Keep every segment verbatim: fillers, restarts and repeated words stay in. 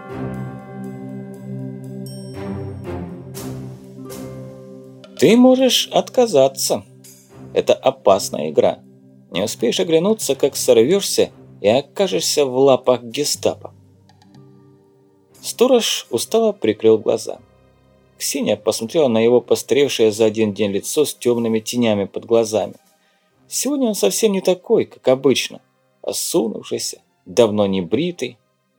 Ты можешь отказаться. Это опасная игра. Не успеешь оглянуться, как сорвешься и окажешься в лапах гестапо. Сторож устало прикрыл глаза. Ксения посмотрела на его постаревшее за один день лицо с темными тенями под глазами. Сегодня он совсем не такой, как обычно. Осунувшийся, давно не бритый.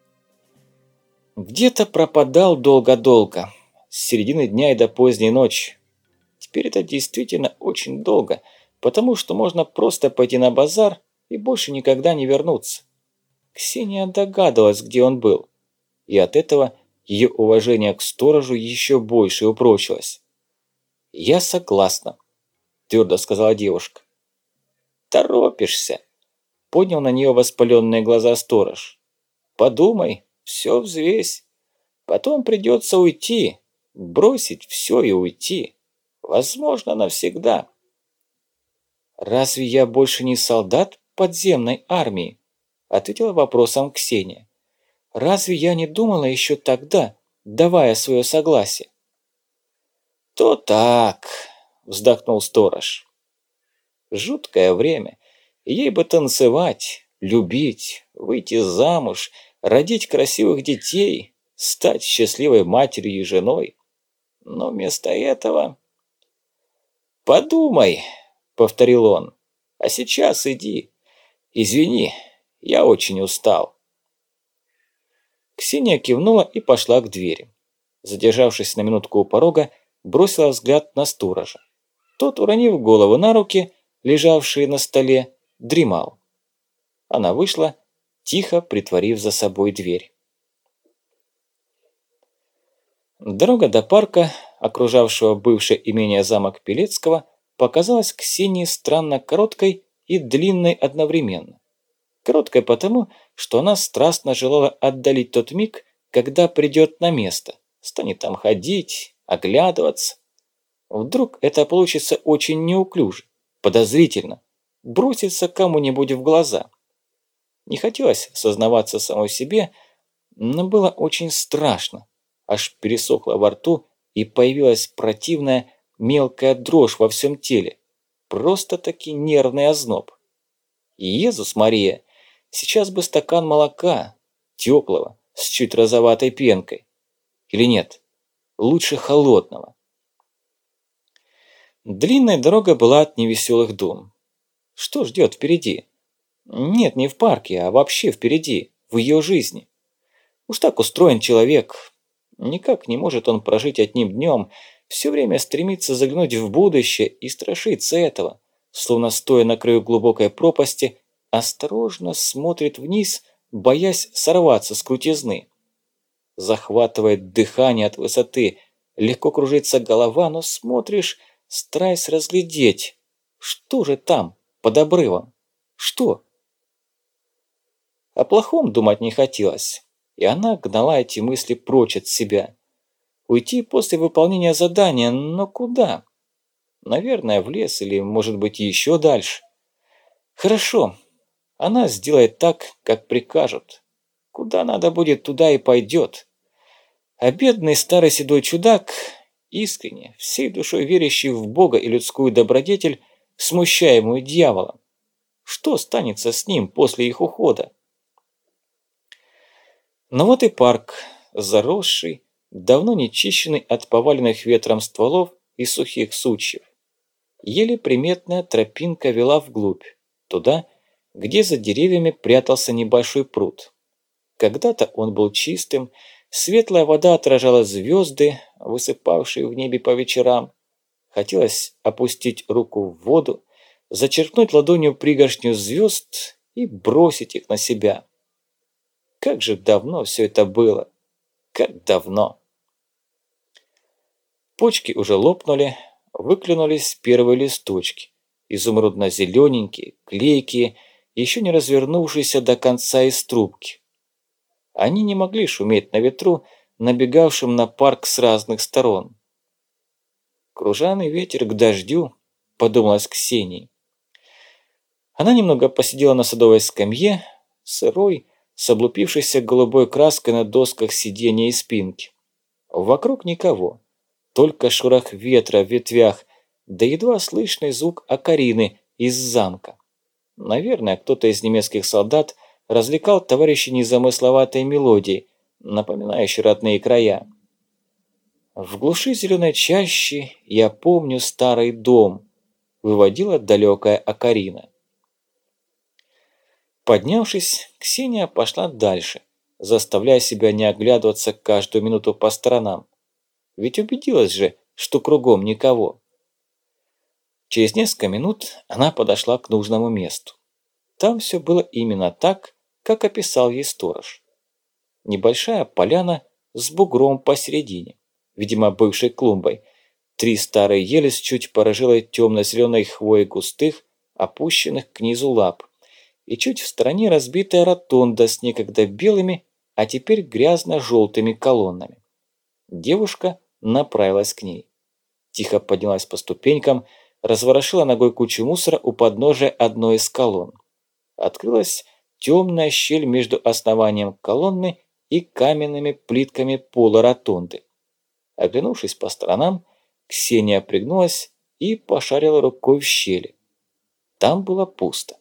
Где-то пропадал долго-долго, с середины дня и до поздней ночи. Теперь это действительно очень долго, потому что можно просто пойти на базар и больше никогда не вернуться. Ксения догадывалась, где он был, и от этого ее уважение к сторожу еще больше упрочилось. «Я согласна», – твердо сказала девушка. «Торопишься», – поднял на нее воспаленные глаза сторож. «Подумай, все взвесь. Потом придется уйти, бросить все и уйти. Возможно, навсегда». «Разве я больше не солдат подземной армии?» – ответила вопросом Ксения. «Разве я не думала еще тогда, давая свое согласие?» «То так», – вздохнул сторож. «Жуткое время. Ей бы танцевать, любить, выйти замуж, родить красивых детей, стать счастливой матерью и женой. Но вместо этого...» «Подумай», – повторил он, – «а сейчас иди. Извини, я очень устал». Ксения кивнула и пошла к двери. Задержавшись на минутку у порога, бросила взгляд на сторожа. Тот, уронив голову на руки, лежавшие на столе, дремал. Она вышла, тихо притворив за собой дверь. Дорога до парка, окружавшего бывшее имение замок Пелецкого, показалась Ксении странно короткой и длинной одновременно. Короткой потому, что она страстно желала отдалить тот миг, когда придет на место, станет там ходить, оглядываться. Вдруг это получится очень неуклюже, подозрительно, бросится кому-нибудь в глаза. Не хотелось сознаваться самой себе, но было очень страшно. Аж пересохло во рту и появилась противная мелкая дрожь во всем теле. Просто-таки нервный озноб. Иисус Мария, сейчас бы стакан молока, теплого, с чуть розоватой пенкой. Или нет, лучше холодного. Длинная дорога была от невеселых дум. Что ждет впереди? Нет, не в парке, а вообще впереди, в ее жизни. Уж так устроен человек. Никак не может он прожить одним днем, все время стремится заглянуть в будущее и страшится этого, словно стоя на краю глубокой пропасти, осторожно смотрит вниз, боясь сорваться с крутизны. Захватывает дыхание от высоты, легко кружится голова, но смотришь, стараясь разглядеть, что же там, под обрывом, что? О плохом думать не хотелось, и она гнала эти мысли прочь от себя. Уйти после выполнения задания, но куда? Наверное, в лес или, может быть, еще дальше. Хорошо, она сделает так, как прикажут. Куда надо будет, туда и пойдет. А бедный старый седой чудак, искренне, всей душой верящий в Бога и людскую добродетель, смущаемую дьяволом. Что станется с ним после их ухода? Но вот и парк, заросший, давно не чищенный от поваленных ветром стволов и сухих сучьев. Еле приметная тропинка вела вглубь, туда, где за деревьями прятался небольшой пруд. Когда-то он был чистым, светлая вода отражала звезды, высыпавшие в небе по вечерам. Хотелось опустить руку в воду, зачерпнуть ладонью пригоршню звезд и бросить их на себя. Как же давно все это было! Как давно! Почки уже лопнули, выклюнулись первые листочки, изумрудно-зелененькие, клейкие, еще не развернувшиеся до конца из трубки. Они не могли шуметь на ветру, набегавшем на парк с разных сторон. «Кружаный ветер к дождю», – подумалась Ксении. Она немного посидела на садовой скамье, сырой, с облупившейся голубой краской на досках сиденья и спинки. Вокруг никого, только шорох ветра в ветвях, да едва слышный звук окарины из замка. Наверное, кто-то из немецких солдат развлекал товарищей незамысловатой мелодией, напоминающей родные края. В глуши зеленой чащи я помню старый дом, выводила далекая окарина. Поднявшись, Ксения пошла дальше, заставляя себя не оглядываться каждую минуту по сторонам. Ведь убедилась же, что кругом никого. Через несколько минут она подошла к нужному месту. Там все было именно так, как описал ей сторож. Небольшая поляна с бугром посередине, видимо, бывшей клумбой. Три старые ели с чуть порожилой темно-зеленой хвоей густых, опущенных к низу лап. И чуть в стороне разбитая ротонда с некогда белыми, а теперь грязно-желтыми колоннами. Девушка направилась к ней. Тихо поднялась по ступенькам, разворошила ногой кучу мусора у подножия одной из колонн. Открылась темная щель между основанием колонны и каменными плитками пола ротонды. Оглянувшись по сторонам, Ксения пригнулась и пошарила рукой в щели. Там было пусто.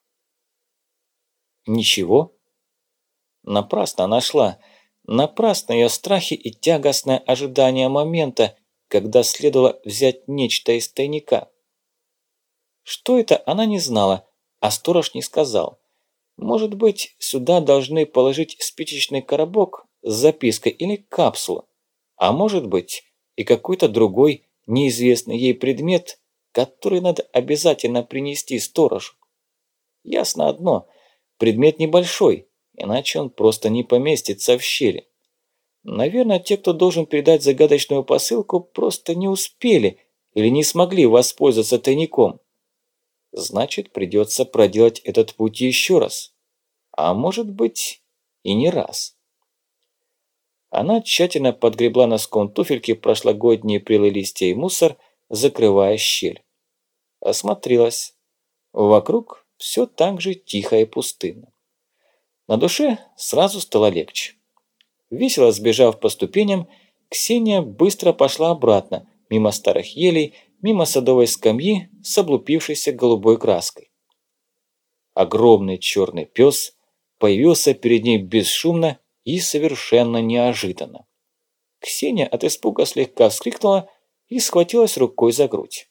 Ничего. Напрасно она шла. Напрасно ее страхи и тягостное ожидание момента, когда следовало взять нечто из тайника. Что это, она не знала, а сторож не сказал. Может быть, сюда должны положить спичечный коробок с запиской или капсулу, а может быть и какой-то другой неизвестный ей предмет, который надо обязательно принести сторожу. Ясно одно, предмет небольшой, иначе он просто не поместится в щели. Наверное, те, кто должен передать загадочную посылку, просто не успели или не смогли воспользоваться тайником. Значит, придется проделать этот путь еще раз. А может быть, и не раз. Она тщательно подгребла носком туфельки прошлогодние прелые листья и мусор, закрывая щель. Осмотрелась. Вокруг все так же тихо и пустынно. На душе сразу стало легче. Весело сбежав по ступеням, Ксения быстро пошла обратно, мимо старых елей, мимо садовой скамьи с облупившейся голубой краской. Огромный черный пес появился перед ней бесшумно и совершенно неожиданно. Ксения от испуга слегка вскрикнула и схватилась рукой за грудь.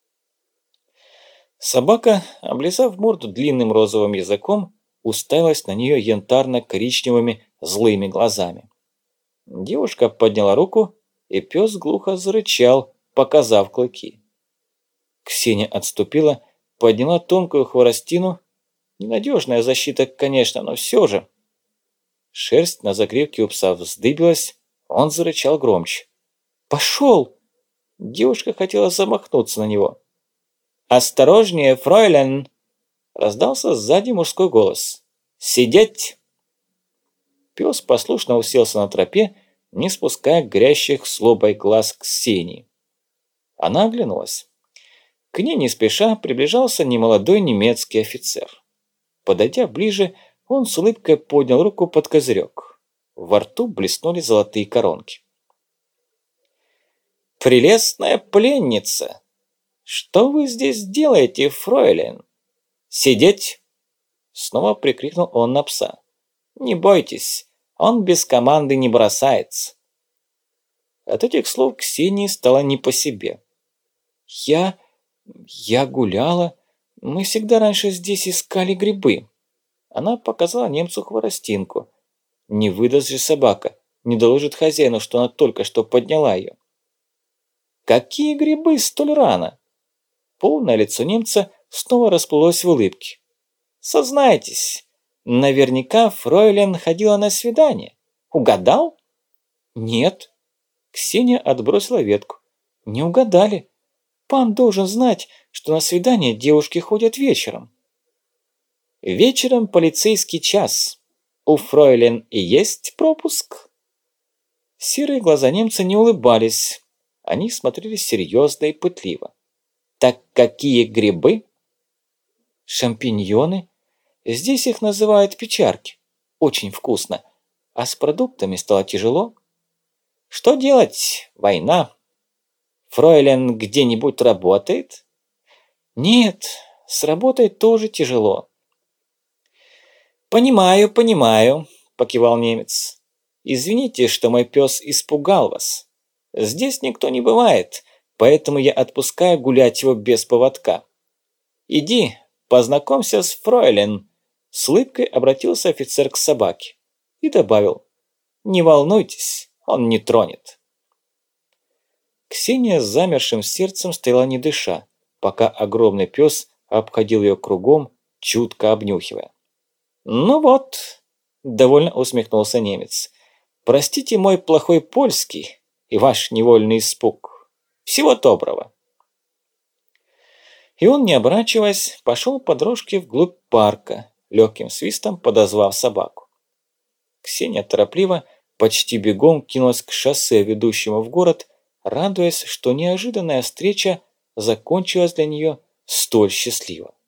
Собака, облизав морду длинным розовым языком, уставилась на нее янтарно-коричневыми злыми глазами. Девушка подняла руку, и пес глухо зарычал, показав клыки. Ксения отступила, подняла тонкую хворостину. Ненадежная защита, конечно, но все же. Шерсть на загривке у пса вздыбилась, он зарычал громче. «Пошел!» Девушка хотела замахнуться на него. «Осторожнее, фройлен!» Раздался сзади мужской голос. «Сидеть!» Пес послушно уселся на тропе, не спуская горящих злобой глаз Ксении. Она оглянулась. К ней не спеша приближался немолодой немецкий офицер. Подойдя ближе, он с улыбкой поднял руку под козырек. Во рту блеснули золотые коронки. «Прелестная пленница! Что вы здесь делаете, фройлен? Сидеть!» Снова прикрикнул он на пса. «Не бойтесь, он без команды не бросается». От этих слов Ксении стало не по себе. «Я... я гуляла. Мы всегда раньше здесь искали грибы». Она показала немцу хворостинку. Не выдаст же собака, не доложит хозяину, что она только что подняла ее. «Какие грибы столь рано?» Полное лицо немца снова расплылось в улыбке. «Сознайтесь, наверняка фройлен ходила на свидание. Угадал?» «Нет». Ксения отбросила ветку. «Не угадали. Пан должен знать, что на свидание девушки ходят вечером». «Вечером полицейский час. У фройлен и есть пропуск?» Серые глаза немца не улыбались. Они смотрели серьезно и пытливо. «Так какие грибы?» «Шампиньоны. Здесь их называют печарки. очень вкусно, а с продуктами стало тяжело. Что делать? Война. Фройлен где-нибудь работает? Нет, с работой тоже тяжело. Понимаю, понимаю, покивал немец. Извините, что мой пес испугал вас. Здесь никто не бывает, поэтому я отпускаю гулять его без поводка. Иди, познакомься с Фройлен. С улыбкой обратился офицер к собаке и добавил: не волнуйтесь, он не тронет. Ксения с замершим сердцем стояла не дыша, пока огромный пес обходил ее кругом, чутко обнюхивая. «Ну вот», – довольно усмехнулся немец, – «простите мой плохой польский и ваш невольный испуг. Всего доброго». И он, не оборачиваясь, пошел по дорожке вглубь парка, легким свистом подозвав собаку. Ксения торопливо, почти бегом кинулась к шоссе, ведущему в город, радуясь, что неожиданная встреча закончилась для нее столь счастливо.